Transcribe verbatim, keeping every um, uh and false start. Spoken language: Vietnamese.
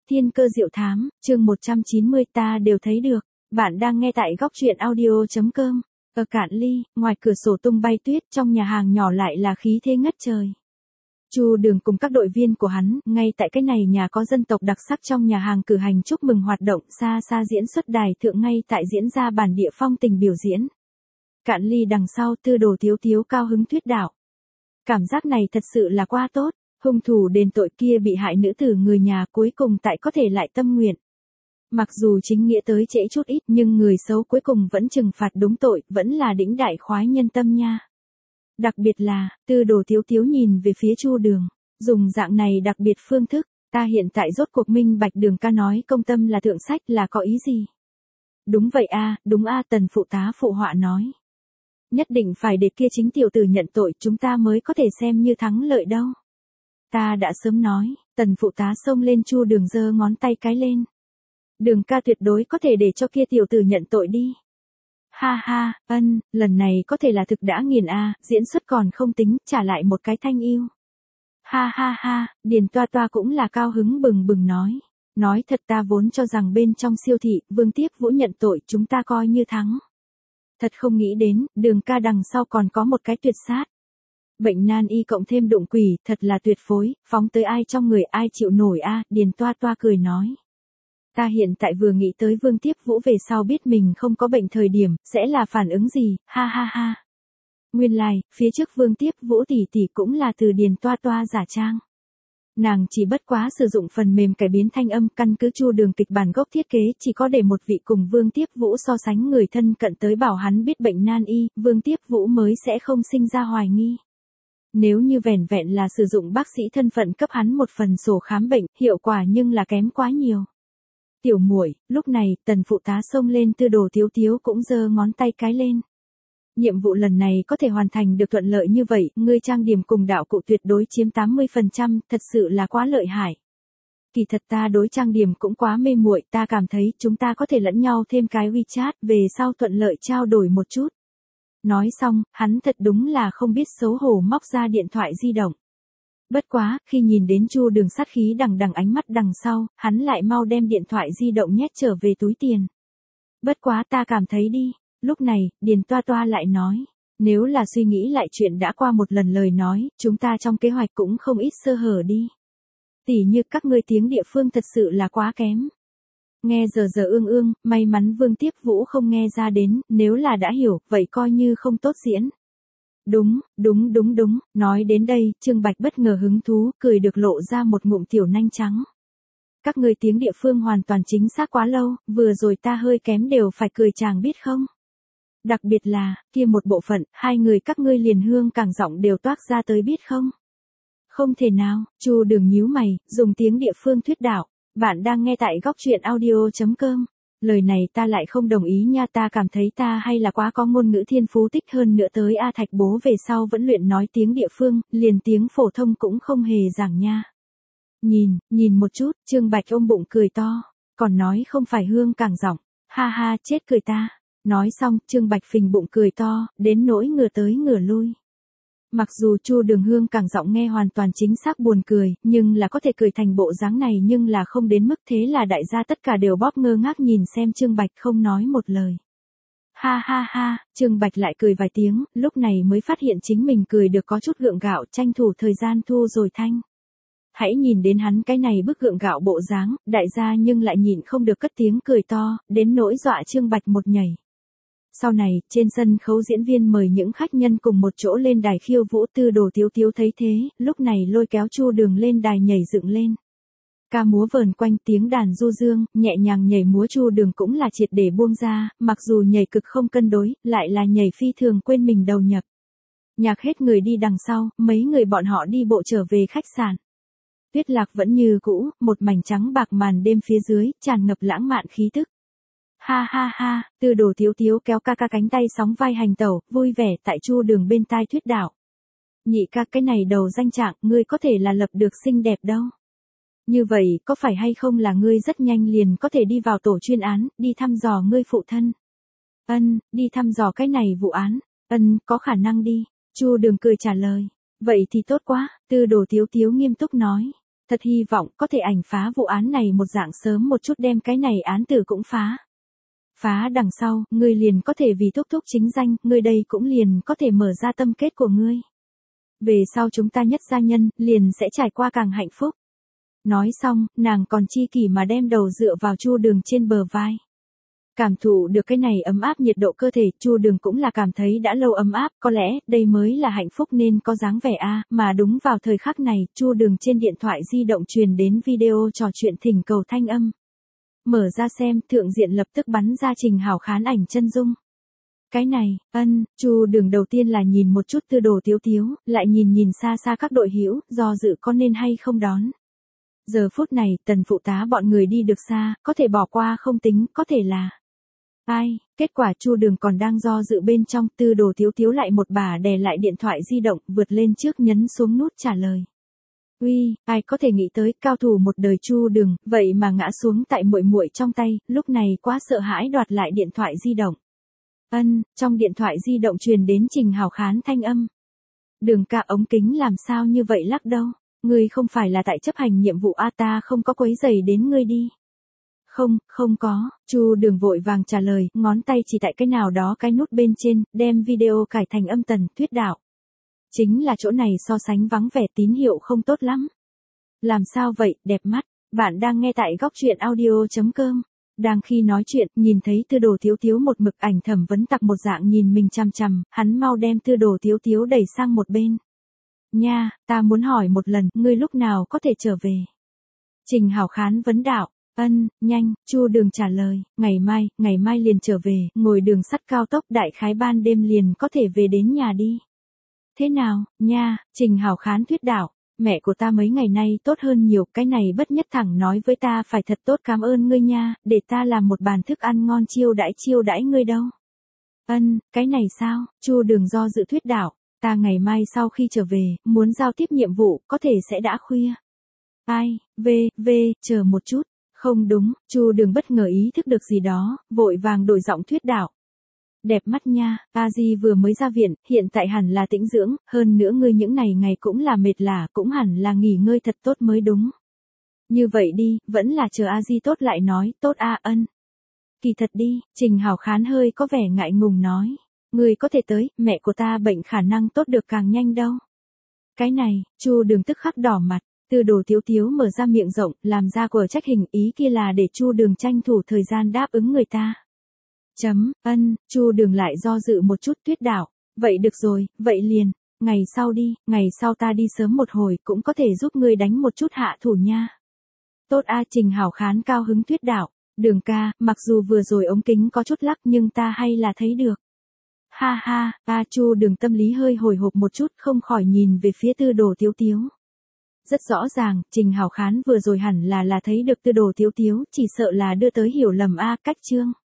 Thiên cơ diệu thám, chương một trăm chín mươi ta đều thấy được. Bạn đang nghe tại góc truyện audio chấm com. Ở Cạn Ly, ngoài cửa sổ tung bay tuyết, trong nhà hàng nhỏ lại là khí thế ngất trời. Chu Đường cùng các đội viên của hắn, ngay tại cái này nhà có dân tộc đặc sắc trong nhà hàng cử hành chúc mừng hoạt động, xa xa diễn xuất đài thượng ngay tại diễn ra bản địa phong tình biểu diễn. Cạn Ly đằng sau, Tư Đồ Tiếu Tiếu cao hứng thuyết đạo. Cảm giác này thật sự là quá tốt, hung thủ đền tội kia bị hại nữ tử người nhà cuối cùng tại có thể lại tâm nguyện. Mặc dù chính nghĩa tới trễ chút ít nhưng người xấu cuối cùng vẫn trừng phạt đúng tội, vẫn là đĩnh đại khoái nhân tâm nha. Đặc biệt là, Tư Đồ Tiếu Tiếu nhìn về phía Chu Đường, dùng dạng này đặc biệt phương thức, ta hiện tại rốt cuộc minh bạch Đường ca nói công tâm là thượng sách là có ý gì. Đúng vậy a, đúng a, Tần phụ tá phụ họa nói. Nhất định phải để kia chính tiểu tử nhận tội chúng ta mới có thể xem như thắng lợi đâu. Ta đã sớm nói, Tần phụ tá xông lên Chu Đường giơ ngón tay cái lên. Đường ca tuyệt đối có thể để cho kia tiểu tử nhận tội đi. Ha ha, ân, lần này có thể là thực đã nghiền a, diễn xuất còn không tính, trả lại một cái thanh yêu. Ha ha ha, Điền Toa Toa cũng là cao hứng bừng bừng nói. Nói thật ta vốn cho rằng bên trong siêu thị, Vương Tiếp Vũ nhận tội chúng ta coi như thắng. Thật không nghĩ đến, Đường ca đằng sau còn có một cái tuyệt sát. Bệnh nan y cộng thêm đụng quỷ, thật là tuyệt phối, phóng tới ai trong người ai chịu nổi a, Điền Toa Toa cười nói. Ta hiện tại vừa nghĩ tới Vương Tiếp Vũ về sau biết mình không có bệnh thời điểm, sẽ là phản ứng gì, ha ha ha. Nguyên lai, like, phía trước Vương Tiếp Vũ tỷ tỷ cũng là từ Điền Toa Toa giả trang. Nàng chỉ bất quá sử dụng phần mềm cải biến thanh âm, căn cứ Chu Đường kịch bản gốc thiết kế chỉ có để một vị cùng Vương Tiếp Vũ so sánh người thân cận tới bảo hắn biết bệnh nan y, Vương Tiếp Vũ mới sẽ không sinh ra hoài nghi. Nếu như vẻn vẹn là sử dụng bác sĩ thân phận cấp hắn một phần sổ khám bệnh, hiệu quả nhưng là kém quá nhiều. Tiểu muội, lúc này, Tần phụ tá xông lên Tư Đồ Tiếu Tiếu cũng giơ ngón tay cái lên. Nhiệm vụ lần này có thể hoàn thành được thuận lợi như vậy, ngươi trang điểm cùng đạo cụ tuyệt đối chiếm tám mươi phần trăm, thật sự là quá lợi hại. Kỳ thật ta đối trang điểm cũng quá mê muội, ta cảm thấy chúng ta có thể lẫn nhau thêm cái WeChat, về sau thuận lợi trao đổi một chút. Nói xong, hắn thật đúng là không biết xấu hổ móc ra điện thoại di động. Bất quá, khi nhìn đến Chu Đường sát khí đằng đằng ánh mắt đằng sau, hắn lại mau đem điện thoại di động nhét trở về túi tiền. Bất quá ta cảm thấy đi. Lúc này, Điền Toa Toa lại nói, nếu là suy nghĩ lại chuyện đã qua một lần lời nói, chúng ta trong kế hoạch cũng không ít sơ hở đi. Tỉ như các ngươi tiếng địa phương thật sự là quá kém. Nghe giờ giờ ương ương, may mắn Vương Tiếp Vũ không nghe ra đến, nếu là đã hiểu, vậy coi như không tốt diễn. Đúng, đúng đúng đúng, nói đến đây, Trương Bạch bất ngờ hứng thú, cười được lộ ra một ngụm tiểu nanh trắng. Các ngươi tiếng địa phương hoàn toàn chính xác quá lâu, vừa rồi ta hơi kém đều phải cười chàng biết không? Đặc biệt là, kia một bộ phận, hai người các ngươi liền hương càng giọng đều toát ra tới biết không? Không thể nào, Chu Đường nhíu mày, dùng tiếng địa phương thuyết đạo, bạn đang nghe tại góc truyện audio chấm com. Lời này ta lại không đồng ý nha, ta cảm thấy ta hay là quá có ngôn ngữ thiên phú tích hơn nữa tới A Thạch bố về sau vẫn luyện nói tiếng địa phương, liền tiếng phổ thông cũng không hề giảng nha. Nhìn, nhìn một chút, Trương Bạch ôm bụng cười to, còn nói không phải hương càng giọng, ha ha chết cười ta. Nói xong, Trương Bạch phình bụng cười to, đến nỗi ngửa tới ngửa lui. Mặc dù Chu Đường hương càng giọng nghe hoàn toàn chính xác buồn cười, nhưng là có thể cười thành bộ dáng này nhưng là không đến mức thế là đại gia tất cả đều bóp ngơ ngác nhìn xem Trương Bạch không nói một lời. Ha ha ha, Trương Bạch lại cười vài tiếng, lúc này mới phát hiện chính mình cười được có chút gượng gạo, tranh thủ thời gian thu rồi thanh. Hãy nhìn đến hắn cái này bức gượng gạo bộ dáng, đại gia nhưng lại nhịn không được cất tiếng cười to, đến nỗi dọa Trương Bạch một nhảy. Sau này, trên sân khấu diễn viên mời những khách nhân cùng một chỗ lên đài khiêu vũ. Tư Đồ Tiếu Tiếu thấy thế, lúc này lôi kéo Chu Đường lên đài nhảy dựng lên. Ca múa vờn quanh tiếng đàn du dương, nhẹ nhàng nhảy múa. Chu Đường cũng là triệt để buông ra, mặc dù nhảy cực không cân đối, lại là nhảy phi thường quên mình đầu nhập. Nhạc hết người đi đằng sau, mấy người bọn họ đi bộ trở về khách sạn. Tuyết lạc vẫn như cũ, một mảnh trắng bạc màn đêm phía dưới, tràn ngập lãng mạn khí tức. Ha ha ha, Tư Đồ Tiếu Tiếu kéo ca ca cánh tay sóng vai hành tẩu, vui vẻ tại Chu Đường bên tai thuyết đạo. Nhị ca, cái này đầu danh trạng, ngươi có thể là lập được xinh đẹp đâu. Như vậy, có phải hay không là ngươi rất nhanh liền có thể đi vào tổ chuyên án, đi thăm dò ngươi phụ thân? Ân, đi thăm dò cái này vụ án. Ân, có khả năng đi. Chu Đường cười trả lời. Vậy thì tốt quá, Tư Đồ Tiếu Tiếu nghiêm túc nói. Thật hy vọng có thể ảnh phá vụ án này một dạng sớm một chút đem cái này án tử cũng phá. Phá đằng sau, ngươi liền có thể vì thúc thúc chính danh, ngươi đây cũng liền có thể mở ra tâm kết của ngươi. Về sau chúng ta nhất gia nhân, liền sẽ trải qua càng hạnh phúc. Nói xong, nàng còn chi kỷ mà đem đầu dựa vào Chu Đường trên bờ vai. Cảm thụ được cái này ấm áp nhiệt độ cơ thể, Chu Đường cũng là cảm thấy đã lâu ấm áp, có lẽ, đây mới là hạnh phúc nên có dáng vẻ a, mà đúng vào thời khắc này, Chu Đường trên điện thoại di động truyền đến video trò chuyện thỉnh cầu thanh âm. Mở ra xem, thượng diện lập tức bắn ra Trình Hảo Khán ảnh chân dung. Cái này, ân, Chu Đường đầu tiên là nhìn một chút Tư Đồ Tiếu Tiếu, lại nhìn nhìn xa xa các đội hữu, do dự có nên hay không đón. Giờ phút này, Tần phụ tá bọn người đi được xa, có thể bỏ qua không tính, có thể là ai, kết quả Chu Đường còn đang do dự bên trong, Tư Đồ Tiếu Tiếu lại một bà đè lại điện thoại di động, vượt lên trước nhấn xuống nút trả lời. Uy, ai có thể nghĩ tới, cao thủ một đời Chu Đường, vậy mà ngã xuống tại muội muội trong tay, lúc này quá sợ hãi đoạt lại điện thoại di động. Ân, trong điện thoại di động truyền đến Trình Hảo Khán thanh âm. Đường ca, ống kính làm sao như vậy lắc đâu, ngươi không phải là tại chấp hành nhiệm vụ a, ta không có quấy rầy đến ngươi đi. Không, không có, Chu Đường vội vàng trả lời, ngón tay chỉ tại cái nào đó cái nút bên trên, đem video cải thành âm tần, thuyết đạo. Chính là chỗ này so sánh vắng vẻ, tín hiệu không tốt lắm. Làm sao vậy, đẹp mắt, bạn đang nghe tại góc truyện audio chấm com. Đang khi nói chuyện, nhìn thấy Tư Đồ Tiếu Tiếu một mực ảnh Thẩm Vấn Tặc một dạng nhìn mình chằm chằm, hắn mau đem Tư Đồ Tiếu Tiếu đẩy sang một bên. Nha, ta muốn hỏi một lần, ngươi lúc nào có thể trở về? Trình Hảo Khán vấn đạo. Ân, nhanh, Chu Đường trả lời, ngày mai, ngày mai liền trở về, ngồi đường sắt cao tốc đại khái ban đêm liền có thể về đến nhà đi. Thế nào, nha, Trình Hảo Khán thuyết đạo, mẹ của ta mấy ngày nay tốt hơn nhiều, cái này bất nhất thẳng nói với ta phải thật tốt cảm ơn ngươi nha, để ta làm một bàn thức ăn ngon chiêu đãi chiêu đãi ngươi đâu. Ân, cái này sao, Chu Đường do dự thuyết đạo, ta ngày mai sau khi trở về, muốn giao tiếp nhiệm vụ, có thể sẽ đã khuya. Ai, về, về, chờ một chút. Không đúng, Chu Đường bất ngờ ý thức được gì đó, vội vàng đổi giọng thuyết đạo. Đẹp mắt nha, A Di vừa mới ra viện, hiện tại hẳn là tĩnh dưỡng, hơn nữa ngươi những này ngày cũng là mệt lả, cũng hẳn là nghỉ ngơi thật tốt mới đúng. Như vậy đi, vẫn là chờ A Di tốt lại nói, tốt a ân. Kỳ thật đi, Trình Hảo Khán hơi có vẻ ngại ngùng nói. Ngươi có thể tới, mẹ của ta bệnh khả năng tốt được càng nhanh đâu. Cái này, Chu Đường tức khắc đỏ mặt. Tư Đồ Tiếu Tiếu mở ra miệng rộng, làm ra của trách hình, ý kia là để Chu Đường tranh thủ thời gian đáp ứng người ta. Chấm, ân, Chu Đường lại do dự một chút thuyết đạo, vậy được rồi, vậy liền, ngày sau đi, ngày sau ta đi sớm một hồi cũng có thể giúp ngươi đánh một chút hạ thủ nha. Tốt a, Trình Hảo Khán cao hứng thuyết đạo, Đường ca, mặc dù vừa rồi ống kính có chút lắc nhưng ta hay là thấy được. Ha ha, a Chu Đường tâm lý hơi hồi hộp một chút, không khỏi nhìn về phía Tư Đồ Tiếu Tiếu. Rất rõ ràng, Trình Hảo Khán vừa rồi hẳn là là thấy được Tư Đồ Tiếu Tiếu, chỉ sợ là đưa tới hiểu lầm a, cách chương.